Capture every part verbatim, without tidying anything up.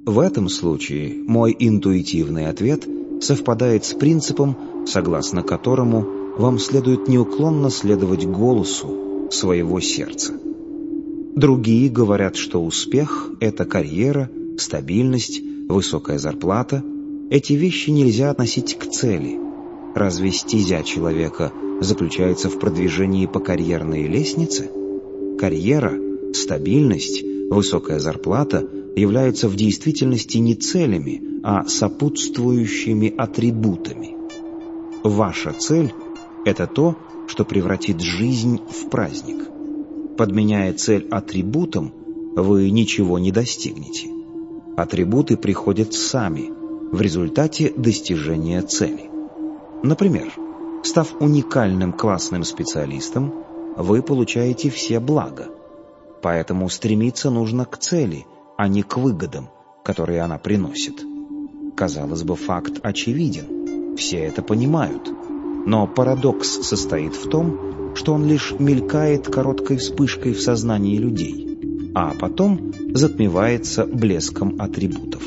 В этом случае мой интуитивный ответ совпадает с принципом, согласно которому вам следует неуклонно следовать голосу своего сердца. Другие говорят, что успех — это карьера, стабильность, высокая зарплата. Эти вещи нельзя относить к цели. Разве стезя человека заключается в продвижении по карьерной лестнице? Карьера, стабильность, высокая зарплата являются в действительности не целями, а сопутствующими атрибутами. Ваша цель — это то, что превратит жизнь в праздник. Подменяя цель атрибутом, вы ничего не достигнете. Атрибуты приходят сами в результате достижения цели. Например, став уникальным классным специалистом, вы получаете все блага. Поэтому стремиться нужно к цели, а не к выгодам, которые она приносит. Казалось бы, факт очевиден, все это понимают. Но парадокс состоит в том, что он лишь мелькает короткой вспышкой в сознании людей, а потом затмевается блеском атрибутов.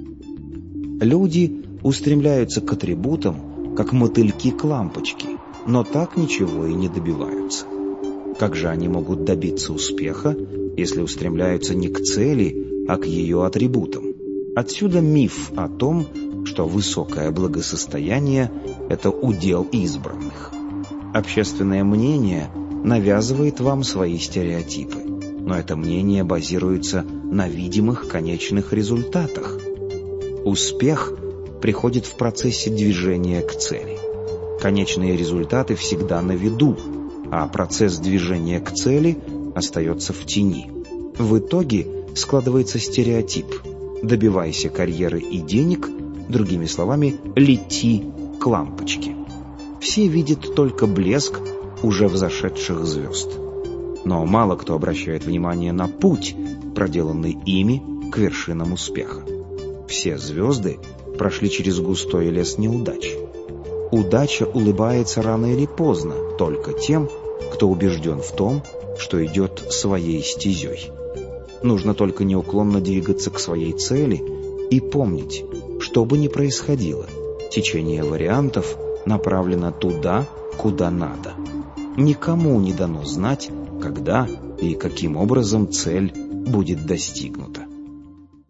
Люди устремляются к атрибутам, как мотыльки к лампочке, но так ничего и не добиваются. Как же они могут добиться успеха, если устремляются не к цели, а к ее атрибутам? Отсюда миф о том, что высокое благосостояние – это удел избранных. Общественное мнение навязывает вам свои стереотипы, но это мнение базируется на видимых конечных результатах. Успех приходит в процессе движения к цели. Конечные результаты всегда на виду, а процесс движения к цели остается в тени. В итоге складывается стереотип: добивайся карьеры и денег, другими словами, лети к лампочке. Все видят только блеск уже взошедших звезд. Но мало кто обращает внимание на путь, проделанный ими к вершинам успеха. Все звезды прошли через густой лес неудач. Удача улыбается рано или поздно только тем, кто убежден в том, что идет своей стезей. Нужно только неуклонно двигаться к своей цели и помнить, что бы ни происходило, течение вариантов направлено туда, куда надо. Никому не дано знать, когда и каким образом цель будет достигнута.